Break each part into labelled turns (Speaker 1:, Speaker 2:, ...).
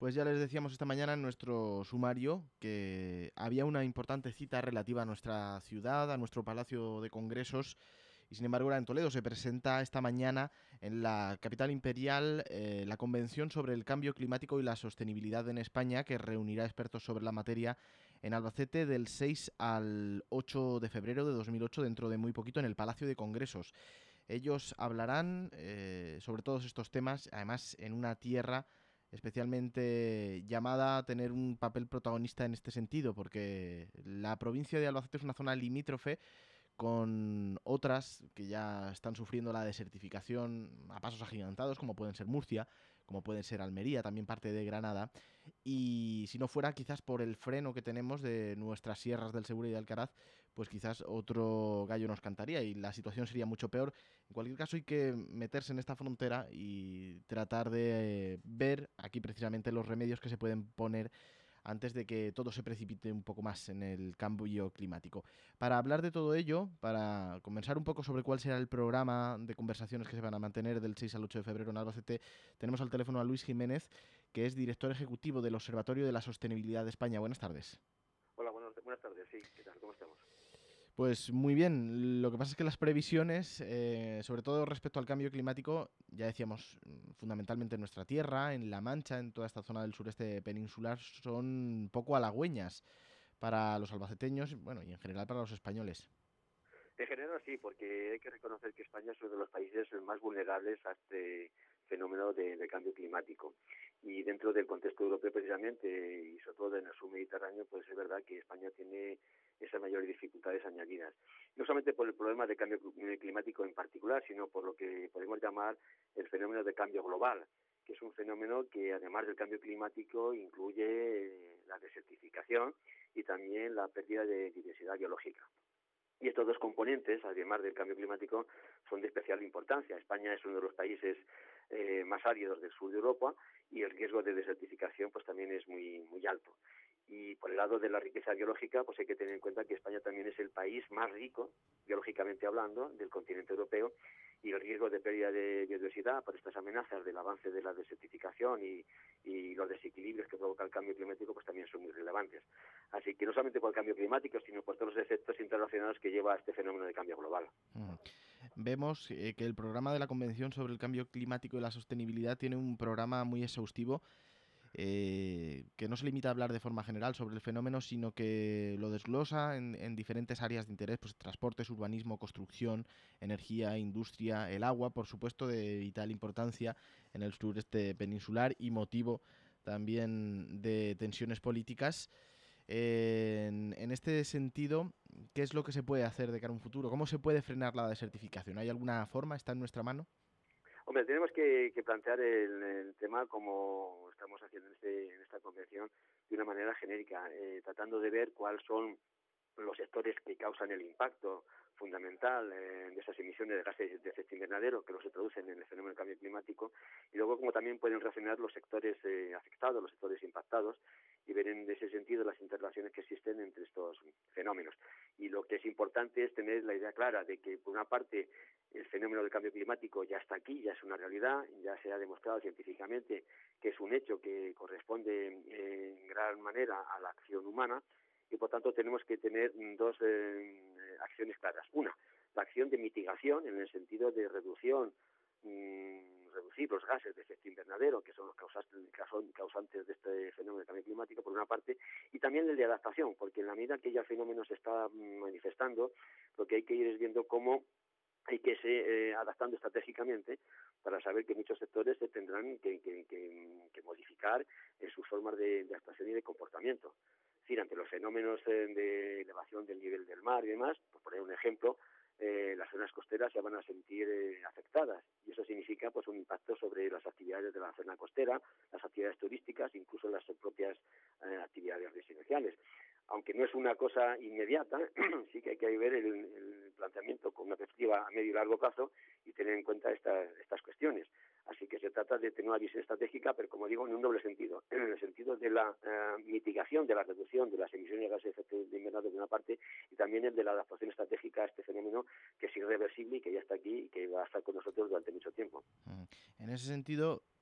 Speaker 1: Pues ya les decíamos esta mañana en nuestro sumario que había una importante cita relativa a nuestra ciudad, a nuestro Palacio de Congresos, y sin embargo era en Toledo. Se presenta esta mañana en la capital imperial la Convención sobre el Cambio Climático y la Sostenibilidad en España, que reunirá expertos sobre la materia en Albacete del 6 al 8 de febrero de 2008, dentro de muy poquito, en el Palacio de Congresos. Ellos hablarán sobre todos estos temas, además en una tierra especialmente llamada a tener un papel protagonista en este sentido, porque la provincia de Albacete es una zona limítrofe con otras que ya están sufriendo la desertificación a pasos agigantados, como pueden ser Murcia, como pueden ser Almería, también parte de Granada, y si no fuera quizás por el freno que tenemos de nuestras sierras del Segura y de Alcaraz, pues quizás otro gallo nos cantaría y la situación sería mucho peor. En cualquier caso hay que meterse en esta frontera y tratar de ver aquí precisamente los remedios que se pueden poner antes de que todo se precipite un poco más en el cambio climático. Para hablar de todo ello, para conversar un poco sobre cuál será el programa de conversaciones que se van a mantener del 6 al 8 de febrero en Albacete, tenemos al teléfono a Luis Jiménez, que es director ejecutivo del Observatorio de la Sostenibilidad de España. Buenas tardes.
Speaker 2: Hola, buenas tardes. Sí, ¿qué tal? ¿Cómo estamos?
Speaker 1: Pues muy bien, lo que pasa es que las previsiones, sobre todo respecto al cambio climático, ya decíamos, fundamentalmente en nuestra tierra, en La Mancha, en toda esta zona del sureste peninsular, son poco halagüeñas para los albaceteños, bueno, y en general para los españoles.
Speaker 2: En general sí, porque hay que reconocer que España es uno de los países más vulnerables a este fenómeno de cambio climático. Y dentro del contexto europeo precisamente, y sobre todo en el sur Mediterráneo, pues es verdad que España tiene esas mayores dificultades añadidas. No solamente por el problema de cambio climático en particular, sino por lo que podemos llamar el fenómeno de cambio global, que es un fenómeno que además del cambio climático incluye la desertificación y también la pérdida de diversidad biológica. Y estos dos componentes, además del cambio climático, son de especial importancia. España es uno de los países más áridos del sur de Europa y el riesgo de desertificación pues también es muy alto. Y por el lado de la riqueza biológica, pues hay que tener en cuenta que España también es el país más rico, biológicamente hablando, del continente europeo, y el riesgo de pérdida de biodiversidad por estas amenazas del avance de la desertificación y los desequilibrios que provoca el cambio climático pues también son muy relevantes. Así que no solamente por el cambio climático, sino por todos los efectos interrelacionados que lleva a este fenómeno de cambio global.
Speaker 1: Vemos que el programa de la Convención sobre el Cambio Climático y la Sostenibilidad tiene un programa muy exhaustivo que no se limita a hablar de forma general sobre el fenómeno, sino que lo desglosa en diferentes áreas de interés, pues transportes, urbanismo, construcción, energía, industria, el agua, por supuesto, de vital importancia en el sureste peninsular y motivo también de tensiones políticas. En este sentido, ¿qué es lo que se puede hacer de cara a un futuro? ¿Cómo se puede frenar la desertificación? ¿Hay alguna forma? ¿Está en nuestra mano?
Speaker 2: Hombre, tenemos que plantear el tema como estamos haciendo en esta convención de una manera genérica, tratando de ver cuáles son los sectores que causan el impacto fundamental de esas emisiones de gases de efecto invernadero que los introducen en el fenómeno del cambio climático y luego como también pueden reaccionar los sectores afectados, los sectores impactados y ver en ese sentido las interrelaciones que existen entre estos fenómenos. Y lo que es importante es tener la idea clara de que, por una parte, el fenómeno del cambio climático ya está aquí, ya es una realidad, ya se ha demostrado científicamente que es un hecho que corresponde en gran manera a la acción humana y, por tanto, tenemos que tener dos acciones claras. Una, la acción de mitigación en el sentido de reducir los gases de efecto invernadero, que son los causantes de este fenómeno de cambio climático, por una parte, y también el de adaptación, porque en la medida que ya el fenómeno se está manifestando, lo que hay que ir es viendo cómo hay que irse adaptando estratégicamente para saber que muchos sectores se tendrán que modificar en sus formas de actuación y de comportamiento. Es decir, ante los fenómenos de elevación del nivel del mar y demás, por poner un ejemplo, las zonas costeras se van a sentir afectadas y eso significa pues un impacto sobre las actividades de la zona costera, las actividades turísticas, incluso las propias actividades residenciales. Aunque no es una cosa inmediata, sí que hay que ver el planteamiento con una perspectiva a medio y largo plazo y tener en cuenta estas cuestiones. Así que se trata de tener una visión estratégica, pero como digo, en un doble sentido. En el sentido de la mitigación, de la reducción de las emisiones de gases de efecto invernadero de una parte y también el de la adaptación estratégica a este fenómeno que es irreversible y que ya está aquí y que va a estar con nosotros durante mucho tiempo.
Speaker 1: En ese sentido,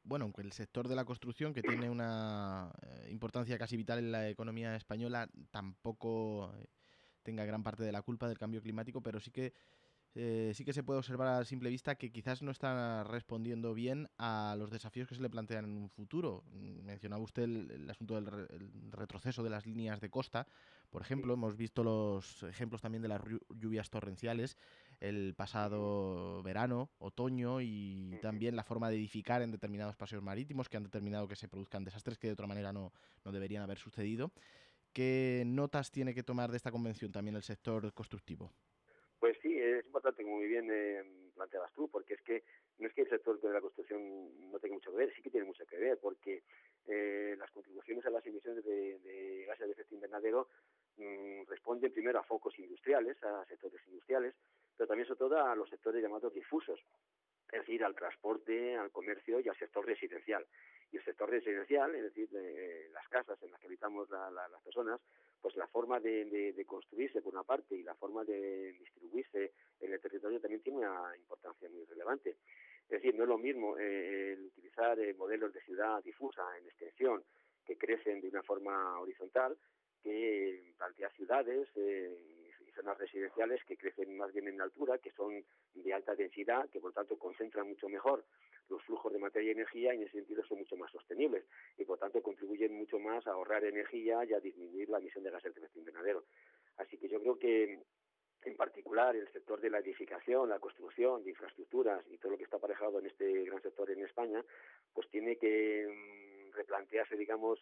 Speaker 1: bueno, aunque el sector de la construcción, que tiene una importancia casi vital en la economía española, tampoco tenga gran parte de la culpa del cambio climático, pero sí que se puede observar a simple vista que quizás no está respondiendo bien a los desafíos que se le plantean en un futuro. Mencionaba usted el asunto el retroceso de las líneas de costa. Por ejemplo,
Speaker 2: Sí.
Speaker 1: hemos visto los ejemplos también de las lluvias torrenciales el
Speaker 2: Ujú,
Speaker 1: pasado verano, otoño, y
Speaker 2: ujú.
Speaker 1: también la forma de edificar en determinados paseos marítimos que han determinado que se produzcan desastres que de otra manera no deberían haber sucedido. ¿Qué notas tiene que tomar de esta convención también el sector constructivo?
Speaker 2: Pues sí, es importante, como muy bien planteabas tú, porque es que no es que el sector de la construcción no tenga mucho que ver, sí que tiene mucho que ver, porque las contribuciones a las emisiones de gases de efecto invernadero responden primero a focos industriales, a sectores industriales, pero también sobre todo a los sectores llamados difusos, es decir, al transporte, al comercio y al sector residencial. Y el sector residencial, es decir, las casas en las que habitamos las personas, pues la forma de construirse por una parte y la forma de distribuirse en el territorio también tiene una importancia muy relevante. Es decir, no es lo mismo el utilizar modelos de ciudad difusa en extensión que crecen de una forma horizontal que plantear ciudades y zonas residenciales que crecen más bien en altura, que son de alta densidad, que por tanto concentran mucho mejor los flujos de materia y energía y en ese sentido son mucho más sostenibles y por tanto contribuyen mucho más a ahorrar energía y a disminuir la emisión de gases de efecto invernadero. Así que yo creo que en particular el sector de la edificación, la construcción de infraestructuras y todo lo que está aparejado en este gran sector en España, pues tiene que replantearse, digamos,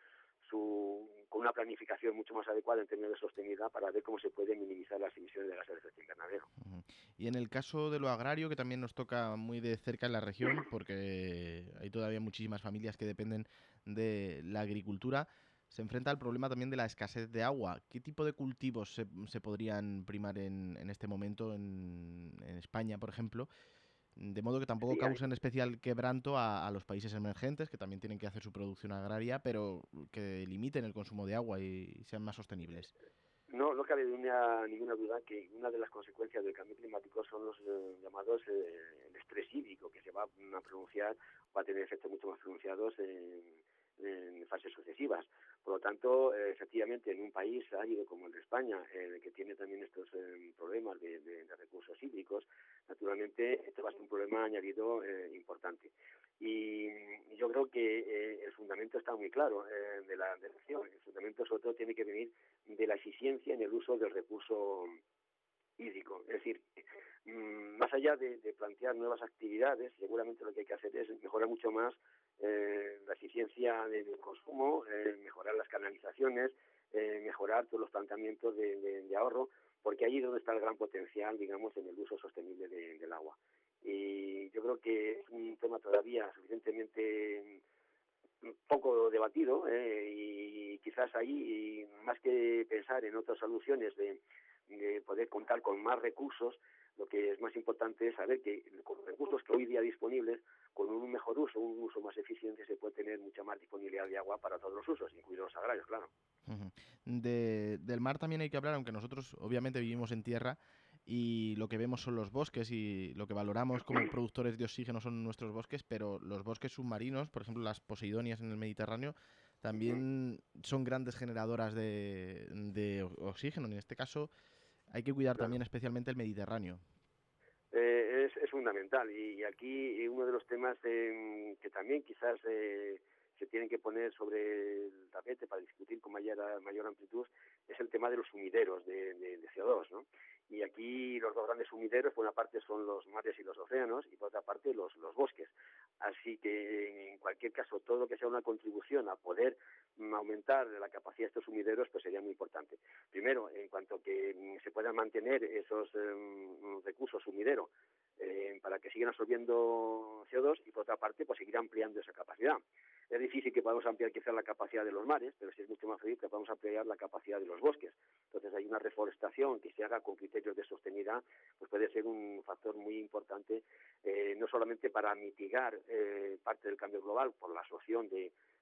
Speaker 2: con una planificación mucho más adecuada en términos de sostenibilidad para ver cómo se pueden minimizar las emisiones de gases de efecto invernadero.
Speaker 1: Ujú. Y en el caso de lo agrario, que también nos toca muy de cerca en la región, porque hay todavía muchísimas familias que dependen de la agricultura, se enfrenta al problema también de la escasez de agua. ¿Qué tipo de cultivos se podrían primar en este momento en España, por ejemplo? De modo que tampoco
Speaker 2: Sí,
Speaker 1: causen especial quebranto a los países emergentes, que también tienen que hacer su producción agraria, pero que limiten el consumo de agua y sean más sostenibles.
Speaker 2: no cabe ninguna duda que una de las consecuencias del cambio climático son los llamados el estrés hídrico, que se va a pronunciar, va a tener efectos mucho más pronunciados en fases sucesivas. Por lo tanto, efectivamente, en un país árido como el de España, que tiene también estos problemas de recursos hídricos, naturalmente este va a ser un problema añadido importante. Y yo creo que el fundamento está muy claro de la acción. El fundamento sobre todo tiene que venir de la eficiencia en el uso del recurso hídrico. Es decir, más allá de plantear nuevas actividades, seguramente lo que hay que hacer es mejorar mucho más la eficiencia del consumo, mejorar las canalizaciones, mejorar todos los planteamientos de ahorro, porque ahí es donde está el gran potencial, digamos, en el uso sostenible del agua. Y yo creo que es un tema todavía suficientemente poco debatido y quizás ahí, más que pensar en otras soluciones de poder contar con más recursos, lo que es más importante es saber que con los recursos que hoy día disponibles, con un mejor uso, un uso más eficiente, se puede tener mucha más disponibilidad de agua para todos los usos, incluidos los agrarios, claro.
Speaker 1: Ujú. Del mar también hay que hablar, aunque nosotros obviamente vivimos en tierra y lo que vemos son los bosques y lo que valoramos como productores de oxígeno son nuestros bosques, pero los bosques submarinos, por ejemplo las poseidonias en el Mediterráneo, también son grandes generadoras de oxígeno. En este caso hay que cuidar
Speaker 2: Claro.
Speaker 1: también especialmente el Mediterráneo.
Speaker 2: Es fundamental y aquí uno de los temas que también quizás se tienen que poner sobre el tapete para discutir con mayor amplitud es el tema de los sumideros de CO2, ¿no? Y aquí los dos grandes sumideros, por una parte son los mares y los océanos y por otra parte los bosques. Así que en cualquier caso todo lo que sea una contribución a poder aumentar la capacidad de estos sumideros pues sería muy importante. Primero, en cuanto que se puedan mantener esos recursos sumideros para que sigan absorbiendo CO2 y por otra parte pues seguir ampliando esa capacidad. Es difícil que podamos ampliar quizás la capacidad de los mares, pero sí es mucho más fácil que podamos ampliar la capacidad de los bosques. Entonces hay una reforestación que se haga con criterios de sostenibilidad, pues puede ser un factor muy importante, no solamente para mitigar parte del cambio global por la absorción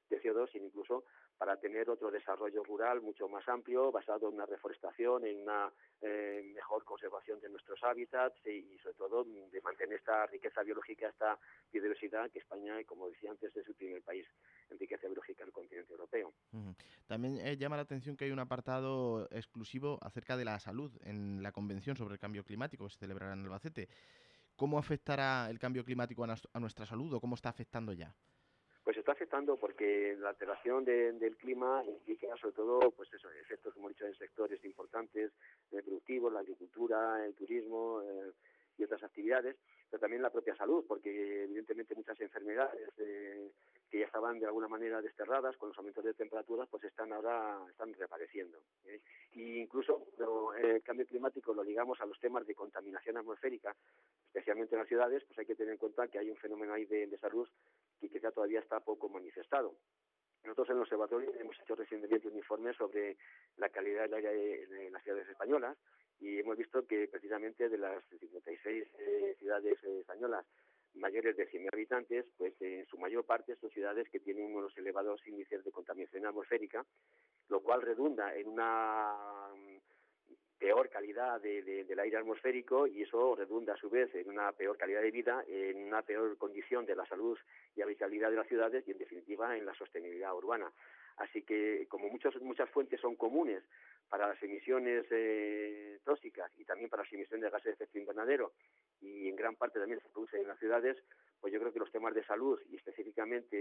Speaker 2: de CO2, sino incluso para tener otro desarrollo rural mucho más amplio, basado en una reforestación, en una mejor conservación de nuestros hábitats y sobre todo de mantener esta riqueza biológica, esta biodiversidad que España, como decía antes, es el primer país en riqueza biológica del continente europeo.
Speaker 1: Ujú. También llama la atención que hay un apartado exclusivo acerca de la salud en la Convención sobre el Cambio Climático que se celebrará en Albacete. ¿Cómo afectará el cambio climático a nuestra salud o cómo está afectando ya?
Speaker 2: Pues está afectando porque la alteración del clima implica sobre todo pues eso, efectos, como he dicho, en sectores importantes, productivos, la agricultura, el turismo y otras actividades, pero también la propia salud, porque evidentemente muchas enfermedades que ya estaban de alguna manera desterradas con los aumentos de temperaturas, pues están reapareciendo. Y incluso el cambio climático lo ligamos a los temas de contaminación atmosférica, especialmente en las ciudades, pues hay que tener en cuenta que hay un fenómeno ahí de salud que quizá todavía está poco manifestado. Nosotros en el observatorio hemos hecho recientemente un informe sobre la calidad del aire en las ciudades españolas y hemos visto que precisamente de las 56 ciudades españolas mayores de 100.000 habitantes, pues en su mayor parte son ciudades que tienen unos elevados índices de contaminación atmosférica, lo cual redunda en una peor calidad del aire atmosférico y eso redunda a su vez en una peor calidad de vida, en una peor condición de la salud y habitabilidad de las ciudades y en definitiva en la sostenibilidad urbana. Así que como muchas fuentes son comunes para las emisiones tóxicas y también para las emisiones de gases de efecto invernadero y en gran parte también se producen en las ciudades, pues yo creo que los temas de salud y específicamente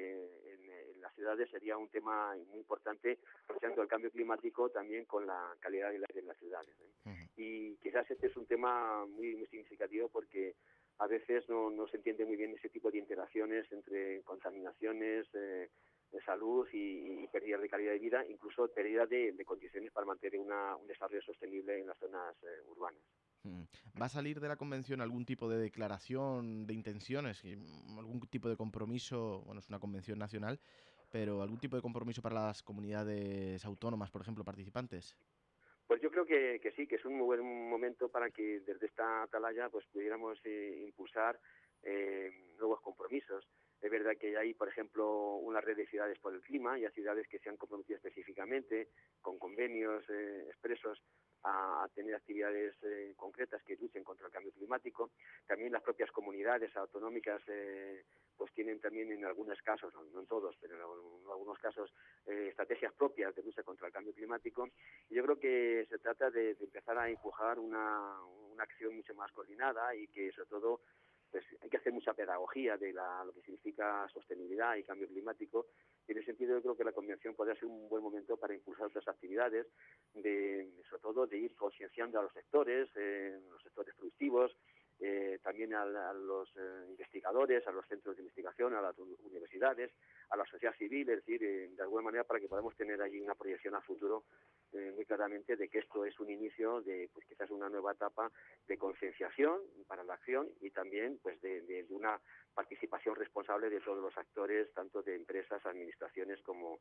Speaker 2: en las ciudades sería un tema muy importante, asociando el cambio climático también con la calidad del aire en las ciudades. Y quizás este es un tema muy significativo porque a veces no se entiende muy bien ese tipo de interacciones entre contaminaciones, de salud y pérdida de calidad de vida, incluso pérdida de condiciones para mantener un desarrollo sostenible en las zonas urbanas.
Speaker 1: ¿Va a salir de la convención algún tipo de declaración de intenciones, algún tipo de compromiso? Bueno, es una convención nacional, pero algún tipo de compromiso para las comunidades autónomas, por ejemplo, participantes.
Speaker 2: Pues yo creo que sí, que es un muy buen momento para que desde esta atalaya pues pudiéramos impulsar nuevos compromisos. Es verdad que hay, por ejemplo, una red de ciudades por el clima y hay ciudades que se han comprometido específicamente con convenios expresos a tener actividades concretas que luchen contra el cambio climático. También las propias comunidades autonómicas pues tienen también en algunos casos, no en todos, pero en algunos casos, estrategias propias de lucha contra el cambio climático. Y yo creo que se trata de empezar a empujar una acción mucho más coordinada y que sobre todo pues hay que hacer mucha pedagogía de lo que significa sostenibilidad y cambio climático. Y en ese sentido yo creo que la convención podría ser un buen momento para impulsar otras actividades, sobre todo de ir concienciando a los sectores productivos, también a los investigadores, a los centros de investigación, a las universidades, a la sociedad civil, es decir, de alguna manera para que podamos tener allí una proyección a futuro muy claramente de que esto es un inicio de pues quizás una nueva etapa de concienciación para la acción y también pues de una participación responsable de todos los actores, tanto de empresas, administraciones como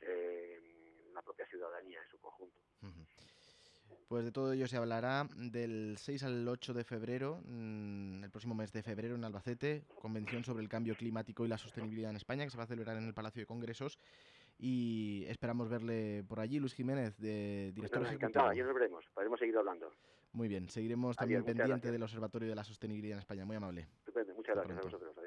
Speaker 2: la propia ciudadanía en su conjunto.
Speaker 1: Pues de todo ello se hablará del 6 al 8 de febrero, el próximo mes de febrero en Albacete, Convención sobre el Cambio Climático y la Sostenibilidad en España, que se va a celebrar en el Palacio de Congresos. Y esperamos verle por allí, Luis Jiménez, director
Speaker 2: Pues nada,
Speaker 1: ejecutivo.
Speaker 2: encantado, ya nos veremos, podremos seguir hablando.
Speaker 1: Muy bien, seguiremos
Speaker 2: Adiós,
Speaker 1: también
Speaker 2: muchas
Speaker 1: pendiente
Speaker 2: gracias.
Speaker 1: del Observatorio de la Sostenibilidad en España. Muy amable.
Speaker 2: Estupendo, muchas
Speaker 1: Hasta
Speaker 2: gracias a
Speaker 1: pronto.
Speaker 2: vosotros.